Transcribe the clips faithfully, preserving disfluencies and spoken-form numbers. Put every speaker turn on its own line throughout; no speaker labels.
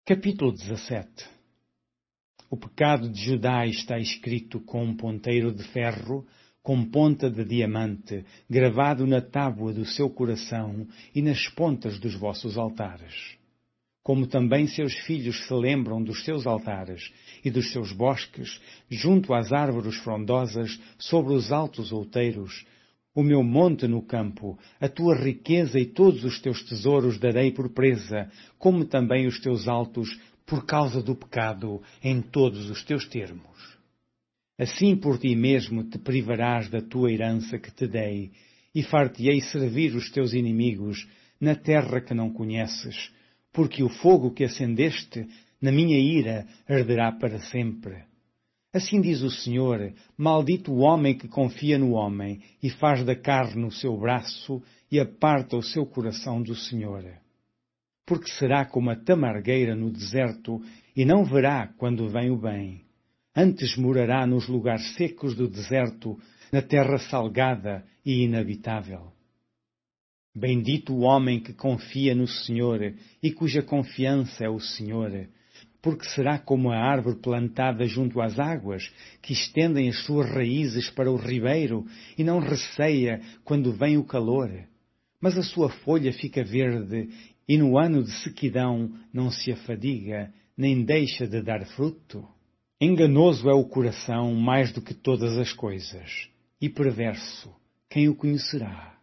Capítulo dezassete. O pecado de Judá está escrito com um ponteiro de ferro, com ponta de diamante, gravado na tábua do seu coração e nas pontas dos vossos altares. Como também seus filhos se lembram dos seus altares e dos seus bosques, junto às árvores frondosas, sobre os altos outeiros, o meu monte no campo, a tua riqueza e todos os teus tesouros darei por presa, como também os teus altos, por causa do pecado, em todos os teus termos. Assim por ti mesmo te privarás da tua herança que te dei, e far-te-ei servir os teus inimigos, na terra que não conheces, porque o fogo que acendeste, na minha ira, arderá para sempre. Assim diz o Senhor, maldito o homem que confia no homem e faz da carne o seu braço e aparta o seu coração do Senhor. Porque será como a tamargueira no deserto e não verá quando vem o bem. Antes morará nos lugares secos do deserto, na terra salgada e inabitável. Bendito o homem que confia no Senhor e cuja confiança é o Senhor. Porque será como a árvore plantada junto às águas, que estendem as suas raízes para o ribeiro e não receia quando vem o calor. Mas a sua folha fica verde e no ano de sequidão não se afadiga, nem deixa de dar fruto. Enganoso é o coração mais do que todas as coisas, e perverso, quem o conhecerá?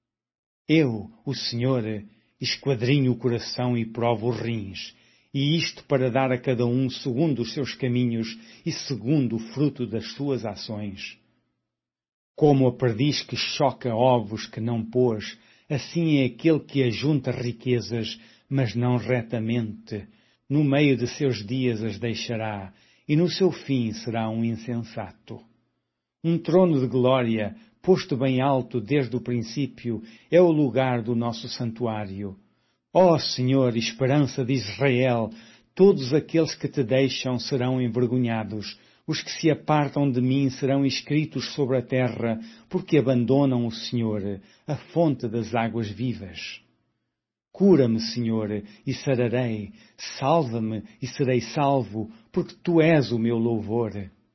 Eu, o Senhor, esquadrinho o coração e provo os rins, e isto para dar a cada um segundo os seus caminhos e segundo o fruto das suas ações. Como a perdiz que choca ovos que não pôs, assim é aquele que ajunta riquezas, mas não retamente. No meio de seus dias as deixará, e no seu fim será um insensato. Um trono de glória, posto bem alto desde o princípio, é o lugar do nosso santuário. Ó Senhor, esperança de Israel, todos aqueles que te deixam serão envergonhados. Os que se apartam de mim serão escritos sobre a terra, porque abandonam o Senhor, a fonte das águas vivas. Cura-me, Senhor, e sararei. Salva-me e serei salvo, porque Tu és o meu louvor.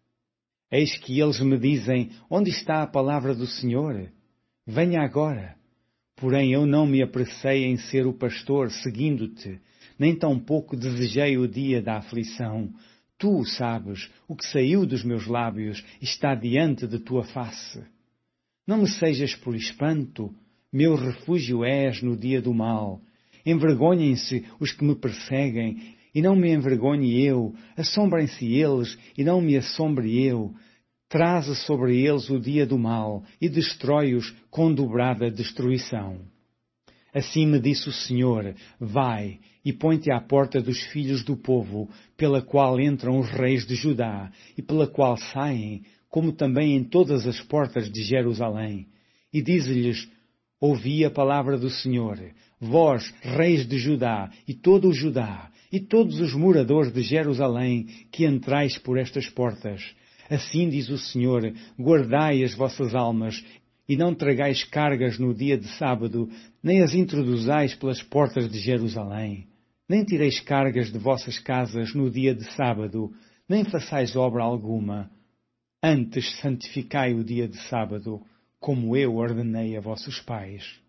Eis que eles me dizem, onde está a palavra do Senhor? Venha agora. Porém eu não me apressei em ser o pastor seguindo-te, nem tampouco desejei o dia da aflição. Tu sabes, o que saiu dos meus lábios está diante de tua face. Não me sejas por espanto, meu refúgio és no dia do mal. Envergonhem-se os que me perseguem, e não me envergonhe eu. Assombrem-se eles, e não me assombre eu. Traze sobre eles o dia do mal e destrói-os com dobrada destruição. Assim me disse o Senhor, vai e põe-te à porta dos filhos do povo, pela qual entram os reis de Judá e pela qual saem, como também em todas as portas de Jerusalém. E dize-lhes, ouvi a palavra do Senhor, vós, reis de Judá e todo o Judá e todos os moradores de Jerusalém que entrais por estas portas. Assim diz o Senhor, guardai as vossas almas, e não tragais cargas no dia de sábado, nem as introduzais pelas portas de Jerusalém. Nem tireis cargas de vossas casas no dia de sábado, nem façais obra alguma. Antes santificai o dia de sábado, como eu ordenei a vossos pais.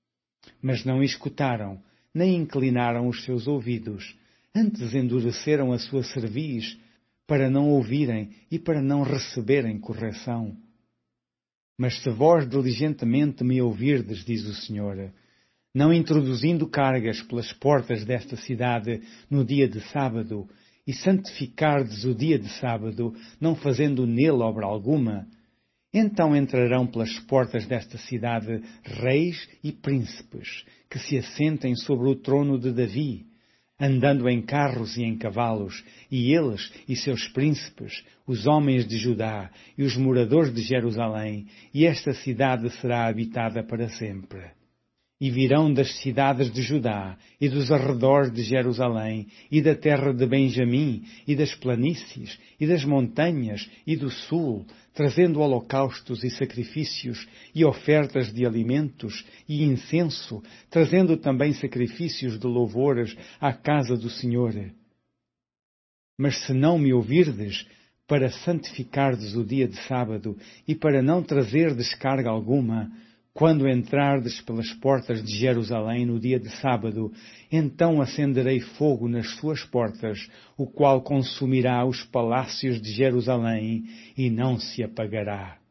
Mas não escutaram, nem inclinaram os seus ouvidos, antes endureceram a sua cerviz, para não ouvirem e para não receberem correção. Mas se vós diligentemente me ouvirdes, diz o Senhor, não introduzindo cargas pelas portas desta cidade no dia de sábado, e santificardes o dia de sábado, não fazendo nele obra alguma, então entrarão pelas portas desta cidade reis e príncipes, que se assentem sobre o trono de Davi, andando em carros e em cavalos, e eles e seus príncipes, os homens de Judá e os moradores de Jerusalém, e esta cidade será habitada para sempre. E virão das cidades de Judá, e dos arredores de Jerusalém, e da terra de Benjamim, e das planícies, e das montanhas, e do sul, trazendo holocaustos e sacrifícios, e ofertas de alimentos, e incenso, trazendo também sacrifícios de louvores à casa do Senhor. Mas se não me ouvirdes, para santificardes o dia de sábado e para não trazer descarga alguma, quando entrardes pelas portas de Jerusalém no dia de sábado, então acenderei fogo nas suas portas, o qual consumirá os palácios de Jerusalém e não se apagará.